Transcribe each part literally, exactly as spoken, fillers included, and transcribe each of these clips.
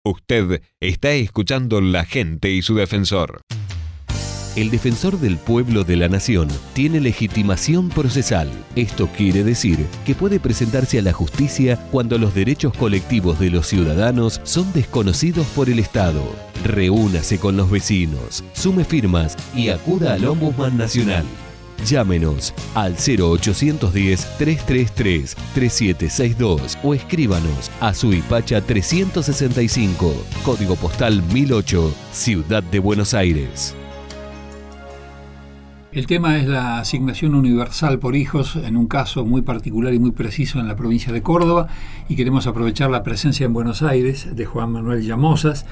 Usted está escuchando La Gente y su Defensor. El Defensor del Pueblo de la Nación tiene legitimación procesal. Esto quiere decir que puede presentarse a la justicia cuando los derechos colectivos de los ciudadanos son desconocidos por el Estado. Reúnase con los vecinos, sume firmas y acuda al Ombudsman Nacional. Llámenos al cero ochocientos diez, trescientos treinta y tres, treinta y siete sesenta y dos o escríbanos a Suipacha trescientos sesenta y cinco, código postal mil ocho, Ciudad de Buenos Aires. El tema es la asignación universal por hijos en un caso muy particular y muy preciso en la provincia de Córdoba, y queremos aprovechar la presencia en Buenos Aires de Juan Manuel Llamosas,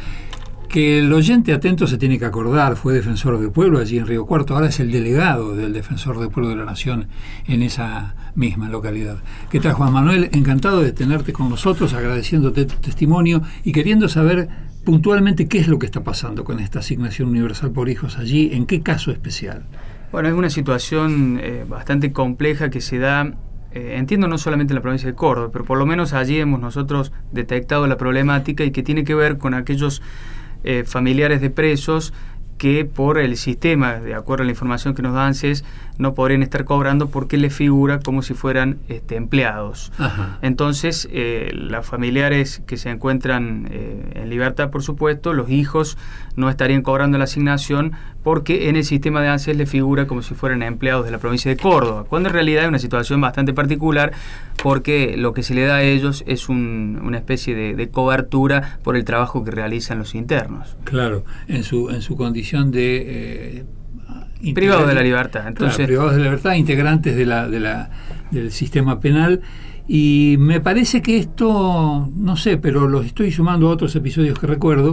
que el oyente atento se tiene que acordar, fue defensor del pueblo allí en Río Cuarto, ahora es el delegado del defensor del pueblo de la Nación en esa misma localidad. ¿Qué tal, Juan Manuel? Encantado de tenerte con nosotros, agradeciéndote tu testimonio y queriendo saber puntualmente qué es lo que está pasando con esta asignación universal por hijos allí, en qué caso especial. Bueno, es una situación eh, bastante compleja que se da, eh, entiendo, no solamente en la provincia de Córdoba, pero por lo menos allí hemos nosotros detectado la problemática y que tiene que ver con aquellos Eh, familiares de presos que por el sistema, de acuerdo a la información que nos da ANSES, no podrían estar cobrando porque les figura como si fueran este, empleados. Ajá. Entonces, eh, los familiares que se encuentran eh, en libertad, por supuesto, los hijos no estarían cobrando la asignación porque en el sistema de ANSES les figura como si fueran empleados de la provincia de Córdoba, cuando en realidad es una situación bastante particular porque lo que se le da a ellos es un, una especie de, de cobertura por el trabajo que realizan los internos. Claro, en su, en su condición de... Eh, privados de la libertad. Entonces, claro, privados de la libertad, integrantes de la, de la, del sistema penal. Y me parece que esto, no sé, pero lo estoy sumando a otros episodios que recuerdo,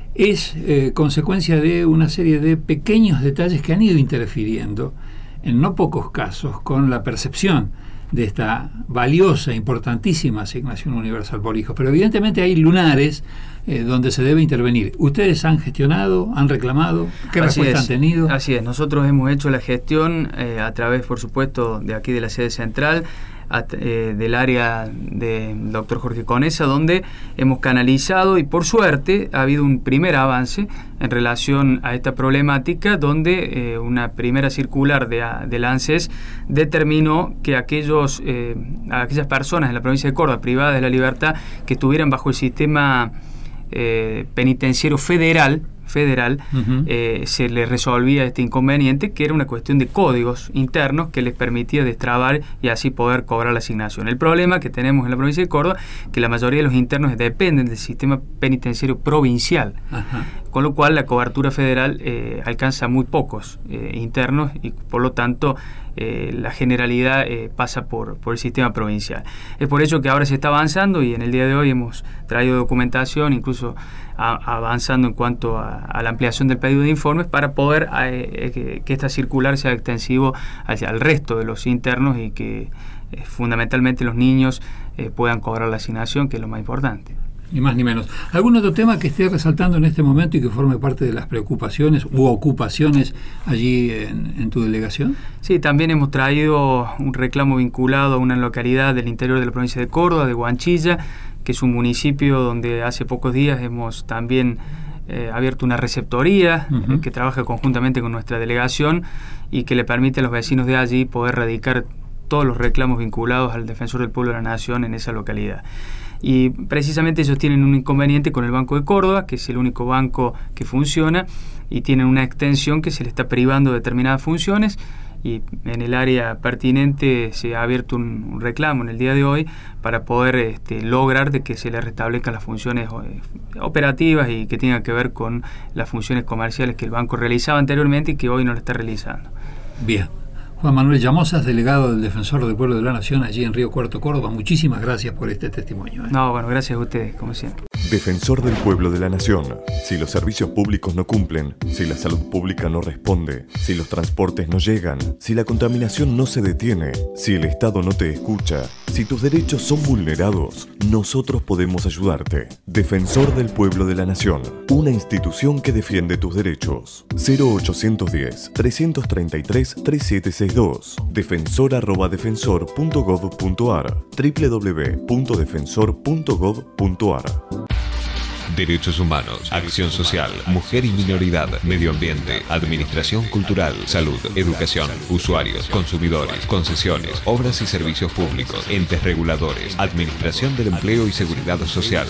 es eh, consecuencia de una serie de pequeños detalles que han ido interfiriendo, en no pocos casos, con la percepción de esta valiosa, importantísima asignación universal por hijos. Pero evidentemente hay lunares eh, donde se debe intervenir. ¿Ustedes han gestionado, han reclamado? ¿Qué respuesta han tenido? Así es, nosotros hemos hecho la gestión eh, a través, por supuesto, de aquí de la sede central, a, eh, del área del doctor Jorge Conesa, donde hemos canalizado y por suerte ha habido un primer avance en relación a esta problemática, donde eh, una primera circular de, del ANSES determinó que aquellos, eh, aquellas personas en la provincia de Córdoba privadas de la libertad que estuvieran bajo el sistema eh, penitenciario federal, federal, uh-huh. eh, se les resolvía este inconveniente, que era una cuestión de códigos internos que les permitía destrabar y así poder cobrar la asignación. El problema que tenemos en la provincia de Córdoba, que la mayoría de los internos dependen del sistema penitenciario provincial, uh-huh. con lo cual la cobertura federal eh, alcanza muy pocos eh, internos y por lo tanto eh, la generalidad eh, pasa por, por el sistema provincial. Es por ello que ahora se está avanzando y en el día de hoy hemos traído documentación, incluso a, avanzando en cuanto a, a la ampliación del pedido de informes para poder eh, que, que esta circular sea extensivo hacia el resto de los internos y que eh, fundamentalmente los niños eh, puedan cobrar la asignación, que es lo más importante. Ni más ni menos. ¿Algún otro tema que esté resaltando en este momento y que forme parte de las preocupaciones u ocupaciones allí en, en tu delegación? Sí, también hemos traído un reclamo vinculado a una localidad del interior de la provincia de Córdoba, de Guanchilla, que es un municipio donde hace pocos días hemos también eh, abierto una receptoría uh-huh. eh, que trabaja conjuntamente con nuestra delegación y que le permite a los vecinos de allí poder radicar todos los reclamos vinculados al Defensor del Pueblo de la Nación en esa localidad. Y precisamente ellos tienen un inconveniente con el Banco de Córdoba, que es el único banco que funciona, y tienen una extensión que se le está privando de determinadas funciones, y en el área pertinente se ha abierto un, un reclamo en el día de hoy para poder este, lograr de que se le restablezcan las funciones eh, operativas y que tengan que ver con las funciones comerciales que el banco realizaba anteriormente y que hoy no lo está realizando. Bien. Juan Manuel Llamosas, delegado del Defensor del Pueblo de la Nación allí en Río Cuarto, Córdoba. Muchísimas gracias por este testimonio. ¿eh? No, bueno, gracias a ustedes, como siempre. Defensor del Pueblo de la Nación. Si los servicios públicos no cumplen, si la salud pública no responde, si los transportes no llegan, si la contaminación no se detiene, si el Estado no te escucha, si tus derechos son vulnerados, nosotros podemos ayudarte. Defensor del Pueblo de la Nación. Una institución que defiende tus derechos. cero ochocientos diez, trescientos treinta y tres, treinta y siete sesenta y dos. defensor arroba defensor punto gov punto ar. doble u doble u doble u punto defensor punto gov punto ar. derechos humanos, acción social, mujer y minoridad, medio ambiente, administración cultural, salud, educación, usuarios, consumidores, concesiones, obras y servicios públicos, entes reguladores, administración del empleo y seguridad social.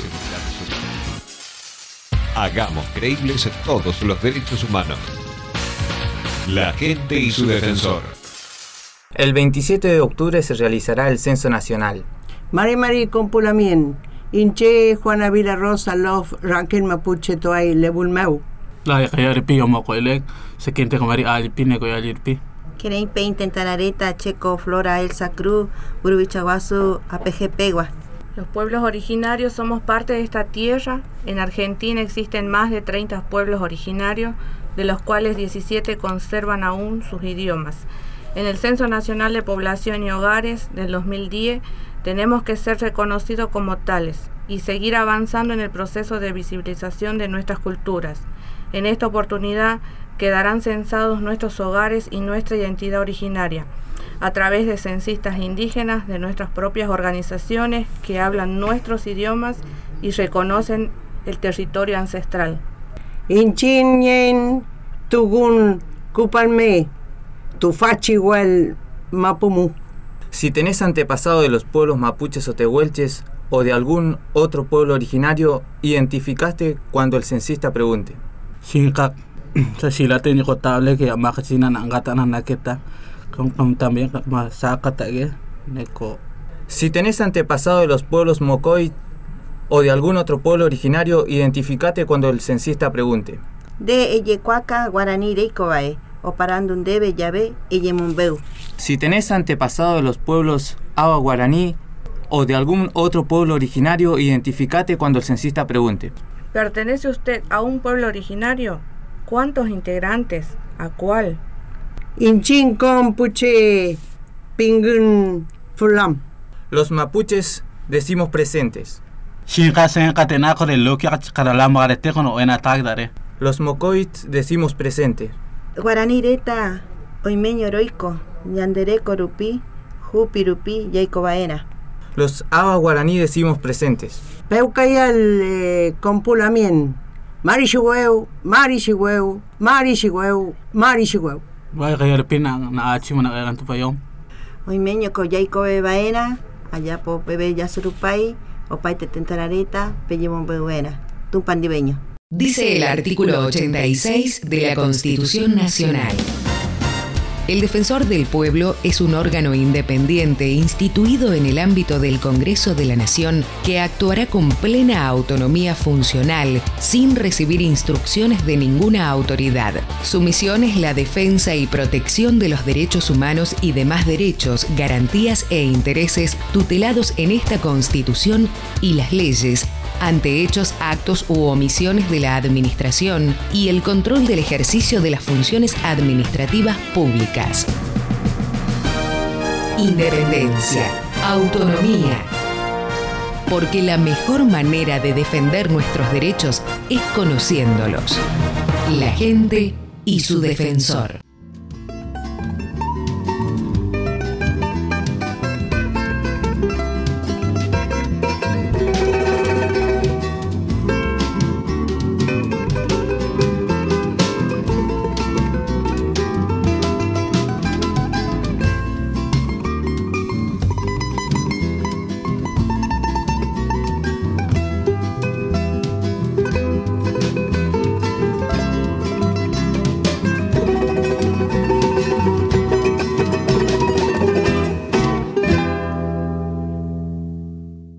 Hagamos creíbles todos los derechos humanos. La gente y su defensor. El veintisiete de octubre se realizará el Censo Nacional. Mari Mari Compulamien, Inche Juana Vila Rosa Love Rankin Mapuche Toay Lebulmeu. La Yayarpi Yomocoelec, se quinte con Mari Alpine Coyalirpi. Querei Peinten Tanareta, Checo, Flora, Elsa Cruz, Urubichaguazu, A P G Pegua. Los pueblos originarios somos parte de esta tierra. En Argentina existen más de treinta pueblos originarios, de los cuales diecisiete conservan aún sus idiomas. En el Censo Nacional de Población y Hogares del dos mil diez tenemos que ser reconocidos como tales y seguir avanzando en el proceso de visibilización de nuestras culturas. En esta oportunidad quedarán censados nuestros hogares y nuestra identidad originaria, a través de censistas indígenas de nuestras propias organizaciones que hablan nuestros idiomas y reconocen el territorio ancestral. Inchinyen Tugun Kupalme Tufachihuel Mapumu. Si tenés antepasado de los pueblos mapuches o tehuelches o de algún otro pueblo originario, identificaste cuando el censista pregunte. Shinkak, Sashila técnico table que Makachina Nangatana Naketa, como también Masakatague, Neko. Si tenés antepasado de los pueblos Mocoy o de algún otro pueblo originario, identificate cuando el censista pregunte. De Eyecuaca, Guaraní, Reicobae. O parandun debe llave y yemumbeu. Si tenés antepasado de los pueblos Awa Guaraní o de algún otro pueblo originario, identificate cuando el censista pregunte. ¿Pertenece usted a un pueblo originario? ¿Cuántos integrantes? ¿A cuál? Inchin Compuche Pingun Fulam. Los mapuches decimos presentes. Los mocoits decimos presente. Guaraní Reta, Oimeño Heroico, Yandereco Rupi, Jupirupi, Yaicobaena. Los Awa Guaraní decimos presentes. Peucayal eh, Compulamien, Marishueu, Marishueu, Marishueu, Marishueu. Oimeño Coyaicobaena, allá po Bebe Yasurupai, Opaite Tentarareta, Peyemon Beuena, Tumpandibeño. Dice el artículo ochenta y seis de la Constitución Nacional. El Defensor del Pueblo es un órgano independiente instituido en el ámbito del Congreso de la Nación que actuará con plena autonomía funcional sin recibir instrucciones de ninguna autoridad. Su misión es la defensa y protección de los derechos humanos y demás derechos, garantías e intereses tutelados en esta Constitución y las leyes ante hechos, actos u omisiones de la administración y el control del ejercicio de las funciones administrativas públicas. Independencia, autonomía. Porque la mejor manera de defender nuestros derechos es conociéndolos. La gente y su defensor.